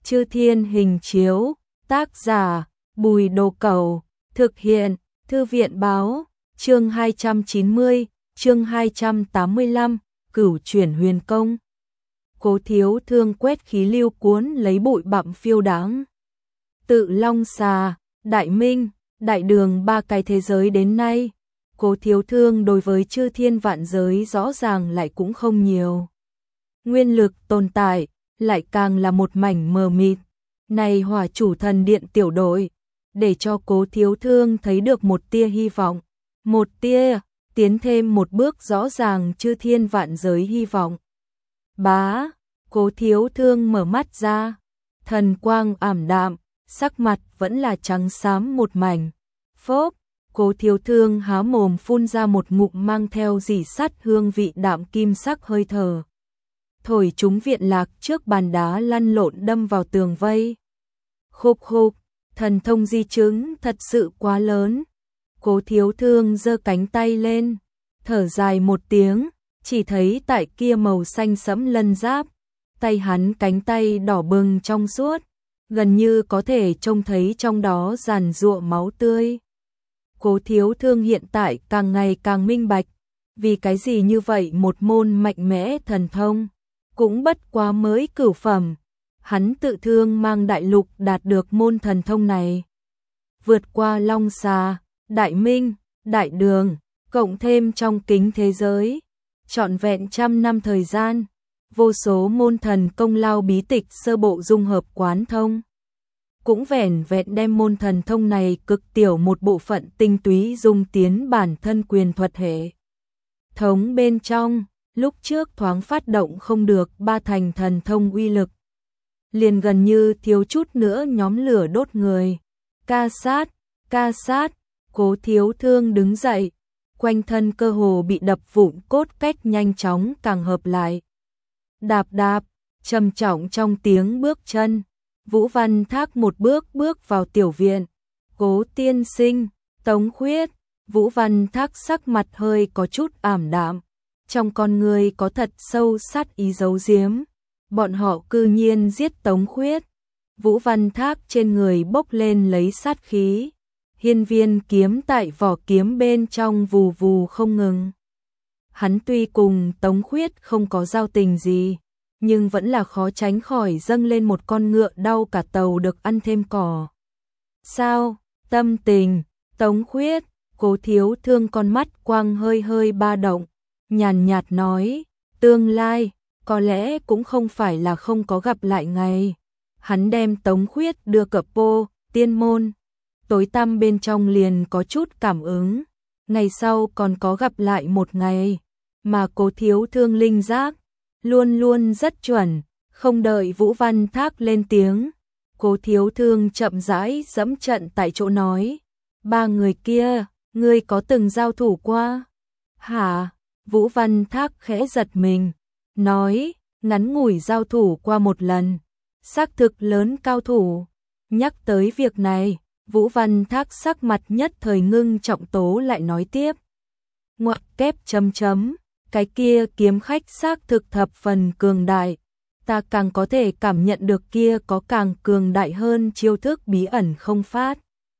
Chư Thiên hình chiếu, tác giả, Bùi Đồ Cẩu, thực hiện, Thư viện báo, chương 290, chương 285, Cửu chuyển huyền công. Cố Thiếu Thương quét khí lưu cuốn lấy bụi bặm phiêu đáng. Tự Long Xà, Đại Minh, Đại Đường ba cái thế giới đến nay, Cố Thiếu Thương đối với chư thiên vạn giới rõ ràng lại cũng không nhiều. Nguyên lực tồn tại, lại càng là một mảnh mờ mịt. Này Hỏa Chủ Thần Điện tiểu đội, để cho Cố Thiếu Thương thấy được một tia hy vọng. Một tia, tiến thêm một bước rõ ràng chư thiên vạn giới hy vọng. Bá, Cố Thiếu Thương mở mắt ra, thần quang ảm đạm, sắc mặt vẫn là trắng xám một mảnh. Phốp, Cố Thiếu Thương há mồm phun ra một ngụm mang theo rỉ sắt hương vị đạm kim sắc hơi thở. Thổi chúng viện lạc trước bàn đá lăn lộn đâm vào tường vây. Khục khục, thần thông di chứng thật sự quá lớn. Cố Thiếu Thương giơ cánh tay lên, thở dài một tiếng, chỉ thấy tại kia màu xanh sẫm lân giáp, tay hắn cánh tay đỏ bừng trong suốt, gần như có thể trông thấy trong đó giàn giụa máu tươi. Cố Thiếu Thương hiện tại càng ngày càng minh bạch, vì cái gì như vậy một môn mạnh mẽ thần thông, cũng bất quá mới cửu phẩm, hắn tự thương mang đại lục đạt được môn thần thông này. Vượt qua Long Xà, Đại Minh, Đại Đường, cộng thêm trong kính thế giới, trọn vẹn 100 năm thời gian, vô số môn thần công lao bí tịch sơ bộ dung hợp quán thông. Cũng vẻn vẹn đem môn thần thông này cực tiểu một bộ phận tinh túy dung tiến bản thân quyền thuật hệ thống bên trong, lúc trước thoáng phát động không được ba thành thần thông uy lực. Liền gần như thiếu chút nữa nhóm lửa đốt người. Ca sát, Cố Thiếu Thương đứng dậy, quanh thân cơ hồ bị đập vụn cốt cách nhanh chóng càng hợp lại. Đạp đạp, trầm trọng trong tiếng bước chân, Vũ Văn Thác một bước bước vào tiểu viện. Cố tiên sinh, Tống Khuyết, Vũ Văn Thác sắc mặt hơi có chút ảm đạm, trong con người có thật sâu sát ý giấu giếm. Bọn họ cư nhiên giết Tống Khuyết. Vũ Văn Thác trên người bốc lên lấy sát khí, hiên viên kiếm tại vỏ kiếm bên trong vù vù không ngừng. Hắn tuy cùng Tống Khuyết không có giao tình gì, nhưng vẫn là khó tránh khỏi dâng lên một con ngựa đau cả tàu được ăn thêm cỏ. Sao, tâm tình, Tống Khuyết, Cố Thiếu Thương con mắt quang hơi hơi ba động, nhàn nhạt nói, tương lai, có lẽ cũng không phải là không có gặp lại ngày. Hắn đem Tống Khuyết đưa cập Pô, tiên môn, tối tăm bên trong liền có chút cảm ứng, ngày sau còn có gặp lại một ngày, mà Cố Thiếu Thương linh giác luôn luôn rất chuẩn, không đợi Vũ Văn Thác lên tiếng, Cố Thiếu Thương chậm rãi dẫm trận tại chỗ nói, ba người kia, ngươi có từng giao thủ qua? Hả? Vũ Văn Thác khẽ giật mình, nói, ngắn ngủi giao thủ qua một lần, xác thực lớn cao thủ. Nhắc tới việc này, Vũ Văn Thác sắc mặt nhất thời ngưng trọng tố lại nói tiếp. Ngoặc kép chấm chấm, cái kia kiếm khách xác thực thập phần cường đại, ta càng có thể cảm nhận được kia có càng cường đại hơn chiêu thức bí ẩn không phát.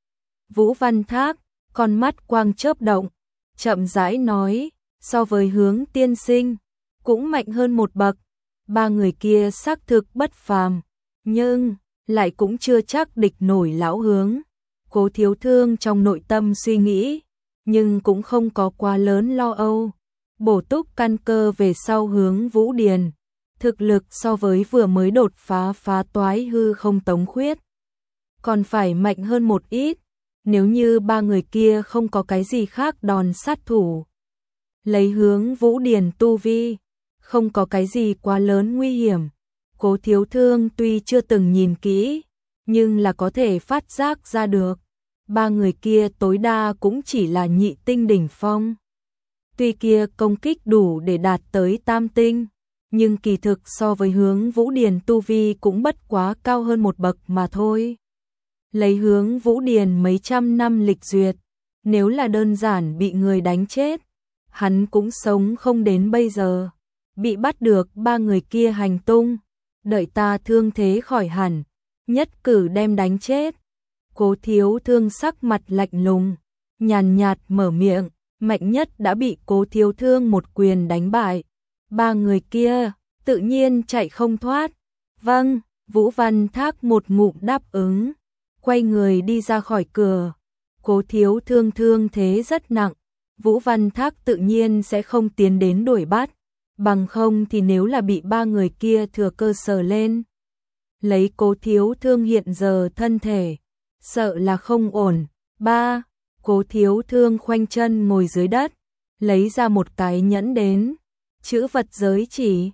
Vũ Văn Thác, con mắt quang chớp động, chậm rãi nói, so với Hướng tiên sinh, cũng mạnh hơn một bậc, ba người kia xác thực bất phàm, nhưng lại cũng chưa chắc địch nổi lão Hướng. Cố Thiếu Thương trong nội tâm suy nghĩ, nhưng cũng không có quá lớn lo âu. Bổ túc căn cơ về sau Hướng Vũ Điền, thực lực so với vừa mới đột phá toái hư không Tống Khuyết, còn phải mạnh hơn một ít, nếu như ba người kia không có cái gì khác đòn sát thủ. Lấy Hướng Vũ Điền tu vi, không có cái gì quá lớn nguy hiểm. Cố Thiếu Thương tuy chưa từng nhìn kỹ, nhưng là có thể phát giác ra được, ba người kia tối đa cũng chỉ là nhị tinh đỉnh phong. Tuy kia công kích đủ để đạt tới tam tinh, nhưng kỳ thực so với Hướng Vũ Điền tu vi cũng bất quá cao hơn một bậc mà thôi. Lấy Hướng Vũ Điền mấy trăm năm lịch duyệt, nếu là đơn giản bị người đánh chết, hắn cũng sống không đến bây giờ. Bị bắt được ba người kia hành tung, đợi ta thương thế khỏi hẳn, nhất cử đem đánh chết. Cố Thiếu Thương sắc mặt lạnh lùng, nhàn nhạt mở miệng, Mạnh Nhất đã bị Cố Thiếu Thương một quyền đánh bại. Ba người kia tự nhiên chạy không thoát. Vâng, Vũ Văn Thác một ngụm đáp ứng, quay người đi ra khỏi cửa. Cố Thiếu Thương thương thế rất nặng, Vũ Văn Thác tự nhiên sẽ không tiến đến đuổi bắt, bằng không thì nếu là bị ba người kia thừa cơ sờ lên. Lấy Cố Thiếu Thương hiện giờ thân thể, sợ là không ổn. Ba, Cố Thiếu Thương khoanh chân ngồi dưới đất, lấy ra một cái nhẫn đến, chữ vật giới chỉ,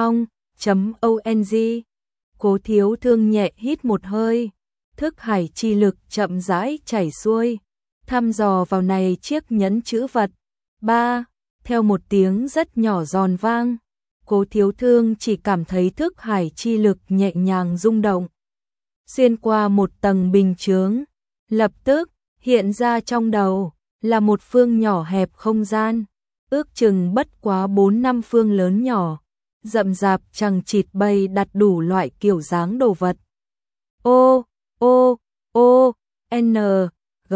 ong.ong. Cố Thiếu Thương nhẹ hít một hơi, thức hải chi lực chậm rãi chảy xuôi, thăm dò vào này chiếc nhẫn chữ vật. Ba, theo một tiếng rất nhỏ giòn vang, Cố Thiếu Thương chỉ cảm thấy thức hải chi lực nhẹ nhàng rung động, xuyên qua một tầng bình chướng, lập tức hiện ra trong đầu là một phương nhỏ hẹp không gian, ước chừng bất quá 4-5 phương lớn nhỏ, rậm rạp chằng chịt bày đặt đủ loại kiểu dáng đồ vật. Ô, ô, ô, n, g.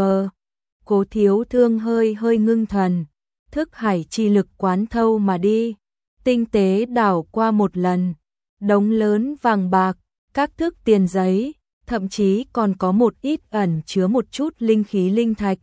Cố Thiếu Thương hơi ngưng thần, thức hải chi lực quán thâu mà đi, tinh tế đảo qua một lần, đống lớn vàng bạc, các thước tiền giấy, thậm chí còn có một ít ẩn chứa một chút linh khí linh thạch.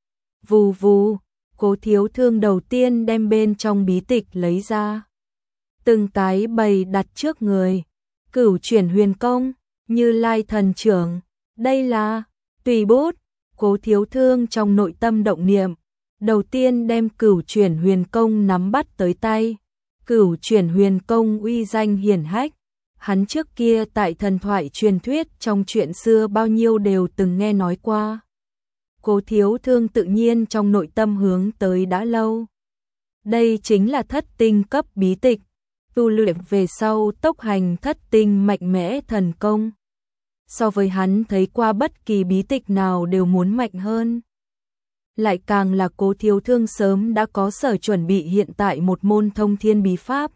Vù vù, Cố Thiếu Thương đầu tiên đem bên trong bí tịch lấy ra, từng cái bày đặt trước người. Cửu Chuyển Huyền Công, Như Lai Thần Trưởng, đây là tùy bút. Cố Thiếu Thương trong nội tâm động niệm, đầu tiên đem Cửu Chuyển Huyền Công nắm bắt tới tay. Cửu Chuyển Huyền Công uy danh hiển hách, hắn trước kia tại thần thoại truyền thuyết trong chuyện xưa bao nhiêu đều từng nghe nói qua. Cố Thiếu Thương tự nhiên trong nội tâm hướng tới đã lâu. Đây chính là thất tinh cấp bí tịch, tu luyện về sau tốc hành thất tinh mạnh mẽ thần công. So với hắn thấy qua bất kỳ bí tịch nào đều muốn mạnh hơn. Lại càng là Cố Thiếu Thương sớm đã có sở chuẩn bị hiện tại một môn thông thiên bí pháp.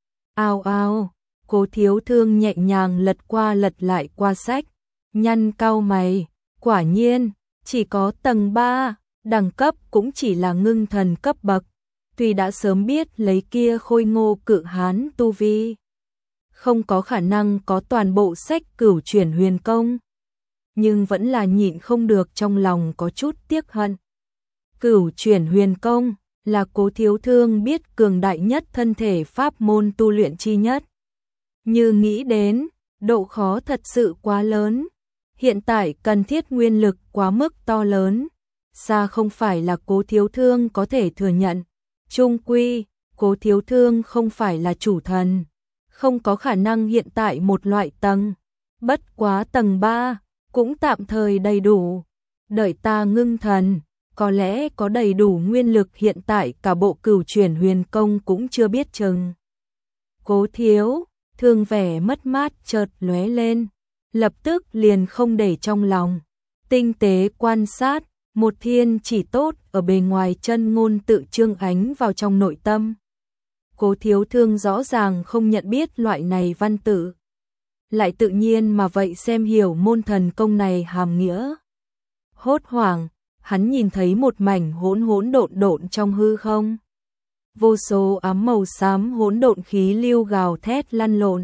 Ao ao, Cố Thiếu Thương nhẹ nhàng lật qua lật lại qua sách, nhăn cau mày, quả nhiên, chỉ có tầng 3, đẳng cấp cũng chỉ là ngưng thần cấp bậc. Tuy đã sớm biết lấy kia khôi ngô cự hán tu vi, không có khả năng có toàn bộ sách Cửu Chuyển Huyền Công, nhưng vẫn là nhịn không được trong lòng có chút tiếc hận. Cửu Chuyển Huyền Công là Cố Thiếu Thương biết cường đại nhất thân thể pháp môn tu luyện chi nhất. Như nghĩ đến, độ khó thật sự quá lớn, hiện tại cần thiết nguyên lực quá mức to lớn, xa không phải là Cố Thiếu Thương có thể thừa nhận. Chung quy, Cố Thiếu Thương không phải là chủ thần, không có khả năng hiện tại một loại tầng, bất quá tầng 3, cũng tạm thời đầy đủ. Đợi ta ngưng thần, có lẽ có đầy đủ nguyên lực hiện tại cả bộ Cửu Chuyển Huyền Công cũng chưa biết chừng. Cố Thiếu Thương vẻ mất mát chợt lóe lên, lập tức liền không để trong lòng, tinh tế quan sát, một thiên chỉ tốt ở bề ngoài chân ngôn tự trương ánh vào trong nội tâm. Cố Thiếu Thương rõ ràng không nhận biết loại này văn tự, lại tự nhiên mà vậy xem hiểu môn thần công này hàm nghĩa. Hốt hoảng, hắn nhìn thấy một mảnh hỗn độn trong hư không. Vô số ám màu xám hỗn độn khí lưu gào thét lăn lộn,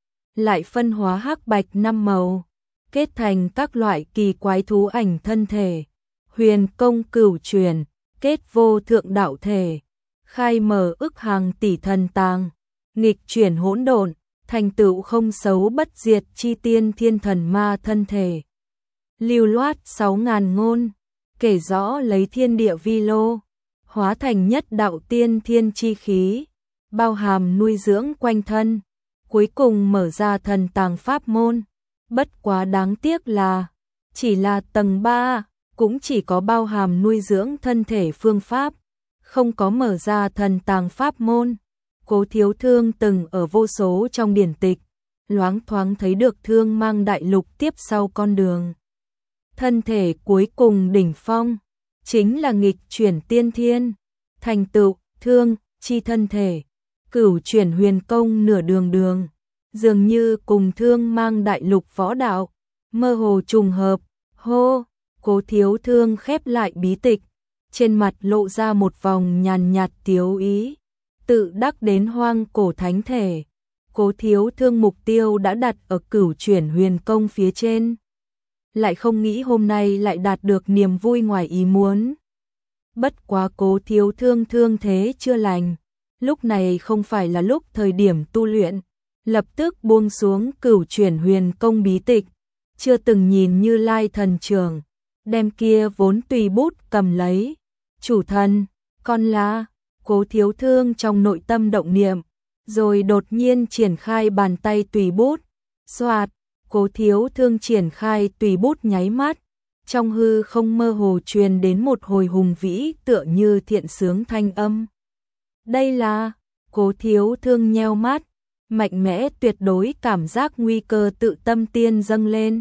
lại phân hóa hắc bạch 5 màu, kết thành các loại kỳ quái thú ảnh thân thể. Huyền công cửu truyền, kết vô thượng đạo thể, khai mở ức hàng tỷ thần tàng, nghịch chuyển hỗn độn, thành tựu không xấu bất diệt chi tiên thiên thần ma thân thể. Lưu loát 6.000 ngôn, kể rõ lấy thiên địa vi lô, hóa thành nhất đạo tiên thiên chi khí, bao hàm nuôi dưỡng quanh thân, cuối cùng mở ra thần tàng pháp môn. Bất quá đáng tiếc là, chỉ là tầng 3, cũng chỉ có bao hàm nuôi dưỡng thân thể phương pháp, không có mở ra thần tàng pháp môn. Cố Thiếu Thương từng ở vô số trong điển tịch, loáng thoáng thấy được Thương Mang Đại Lục tiếp sau con đường. Thân thể cuối cùng đỉnh phong, chính là nghịch chuyển tiên thiên, thành tựu thương chi thân thể. Cửu Chuyển Huyền Công nửa đường, dường như cùng Thương Mang Đại Lục võ đạo, mơ hồ trùng hợp, hô, Cố Thiếu Thương khép lại bí tịch, trên mặt lộ ra một vòng nhàn nhạt tiếu ý, tự đắc đến hoang cổ thánh thể. Cố Thiếu Thương mục tiêu đã đặt ở Cửu Chuyển Huyền Công phía trên, lại không nghĩ hôm nay lại đạt được niềm vui ngoài ý muốn. Bất quá Cố Thiếu Thương thương thế chưa lành, lúc này không phải là lúc thời điểm tu luyện, lập tức buông xuống Cửu Chuyển Huyền Công bí tịch, chưa từng nhìn Như Lai thần trưởng, đem kia vốn tùy bút cầm lấy. Chủ thần, con là, Cố Thiếu Thương trong nội tâm động niệm, rồi đột nhiên triển khai bàn tay tùy bút, xoạt, Cố Thiếu Thương triển khai tùy bút nháy mắt, trong hư không mơ hồ truyền đến một hồi hùng vĩ tựa như thiện sướng thanh âm. Đây là, Cố Thiếu Thương nheo mắt, mạnh mẽ tuyệt đối cảm giác nguy cơ tự tâm tiên dâng lên.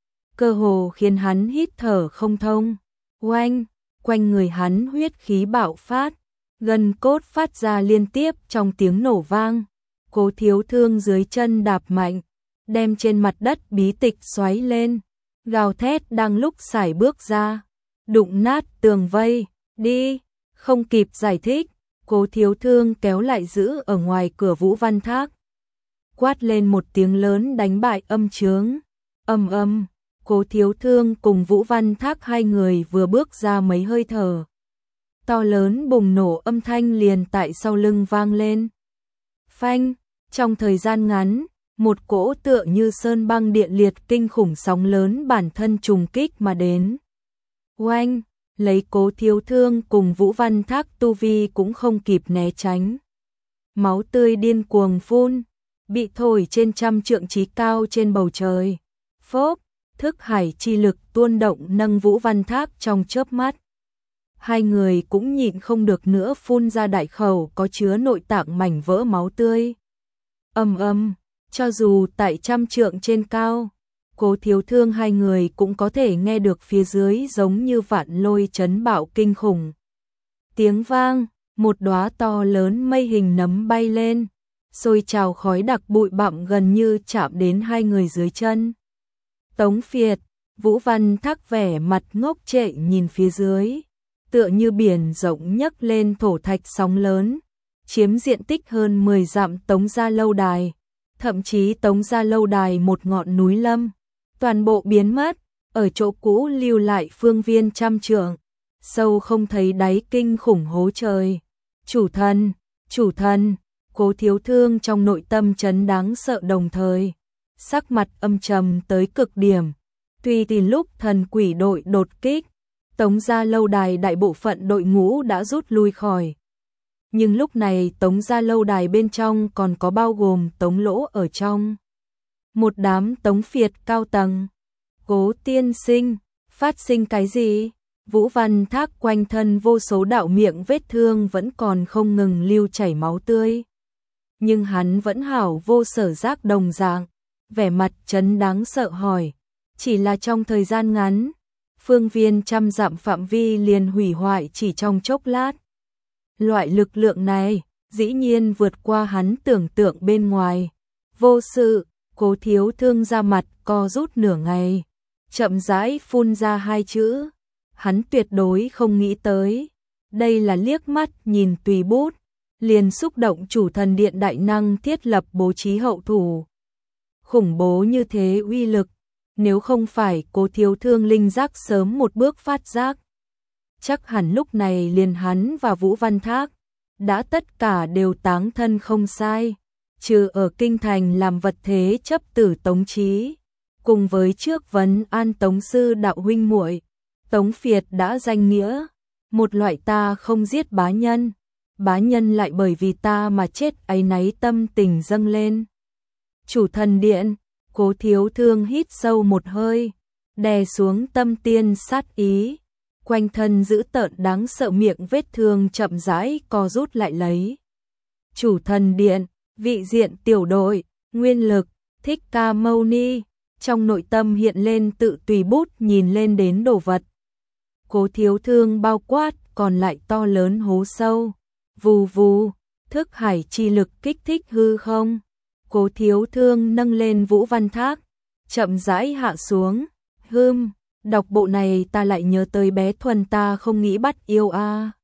Cơ hồ khiến hắn hít thở không thông. Oanh, quanh người hắn huyết khí bạo phát, gân cốt phát ra liên tiếp trong tiếng nổ vang. Cố Thiếu Thương dưới chân đạp mạnh, đem trên mặt đất bí tịch xoáy lên, gào thét đang lúc sải bước ra, đụng nát tường vây, đi, không kịp giải thích, Cố Thiếu Thương kéo lại giữ ở ngoài cửa Vũ Văn Thác. Quát lên một tiếng lớn đánh bại âm chướng, ầm ầm. Cố Thiếu Thương cùng Vũ Văn Thác hai người vừa bước ra mấy hơi thở, to lớn bùng nổ âm thanh liền tại sau lưng vang lên. Phanh, trong thời gian ngắn, một cỗ tựa như sơn băng điện liệt kinh khủng sóng lớn bản thân trùng kích mà đến. Oanh, lấy Cố Thiếu Thương cùng Vũ Văn Thác tu vi cũng không kịp né tránh. Máu tươi điên cuồng phun, bị thổi trên trăm trượng chí cao trên bầu trời. Phốp, thức hải chi lực tuôn động nâng Vũ Văn Thác trong chớp mắt. Hai người cũng nhịn không được nữa phun ra đại khẩu có chứa nội tạng mảnh vỡ máu tươi. Ầm ầm, cho dù tại trăm trượng trên cao, Cố Thiếu Thương hai người cũng có thể nghe được phía dưới giống như vạn lôi chấn bạo kinh khủng. Tiếng vang, một đóa to lớn mây hình nấm bay lên, xôi trào khói đặc bụi bặm gần như chạm đến hai người dưới chân. Tống Phiệt, Vũ Văn Thác vẻ mặt ngốc trệ nhìn phía dưới, tựa như biển rộng nhấc lên thổ thạch sóng lớn, chiếm diện tích hơn 10 dặm Tống gia lâu đài, thậm chí Tống gia lâu đài một ngọn núi lâm, toàn bộ biến mất, ở chỗ cũ lưu lại phương viên trăm trượng, sâu không thấy đáy kinh khủng hố trời. Chủ thần, Cố Thiếu Thương trong nội tâm chấn đáng sợ đồng thời, sắc mặt âm trầm tới cực điểm. Tuy tìm lúc thần quỷ đội đột kích, Tống gia lâu đài đại bộ phận đội ngũ đã rút lui khỏi. Nhưng lúc này Tống gia lâu đài bên trong còn có bao gồm Tống Lỗ ở trong. Một đám Tống Phiệt cao tầng. Cố tiên sinh, phát sinh cái gì? Vũ Văn Thác quanh thân vô số đạo miệng vết thương vẫn còn không ngừng lưu chảy máu tươi. Nhưng hắn vẫn hảo vô sở giác đồng dạng, vẻ mặt chấn đáng sợ hỏi. Chỉ là trong thời gian ngắn, phương viên trăm dặm phạm vi liền hủy hoại chỉ trong chốc lát. Loại lực lượng này, dĩ nhiên vượt qua hắn tưởng tượng bên ngoài. Vô sự, Cố Thiếu Thương ra mặt co rút nửa ngày, chậm rãi phun ra hai chữ. Hắn tuyệt đối không nghĩ tới. Đây là liếc mắt nhìn tùy bút, liền xúc động chủ thần điện đại năng thiết lập bố trí hậu thủ. Khủng bố như thế uy lực, nếu không phải Cố Thiếu Thương linh giác sớm một bước phát giác, chắc hẳn lúc này liền hắn và Vũ Văn Thác đã tất cả đều táng thân không sai, trừ ở kinh thành làm vật thế chấp tử Tống Chí, cùng với trước vấn an Tống sư đạo huynh muội, Tống Phiệt đã danh nghĩa, một loại ta không giết bá nhân lại bởi vì ta mà chết áy náy tâm tình dâng lên. Chủ thần điện, Cố Thiếu Thương hít sâu một hơi, đè xuống tâm tiên sát ý, quanh thân giữ tợn đáng sợ miệng vết thương chậm rãi co rút lại lấy. Chủ thần điện, vị diện tiểu đội, nguyên lực, Thích Ca Mâu Ni, trong nội tâm hiện lên tự tùy bút nhìn lên đến đồ vật. Cố Thiếu Thương bao quát còn lại to lớn hố sâu, vù vù, thức hải chi lực kích thích hư không. Cố Thiếu Thương nâng lên Vũ Văn Thác, chậm rãi hạ xuống. Đọc bộ này ta lại nhớ tới bé Thuần, ta không nghĩ bắt yêu a.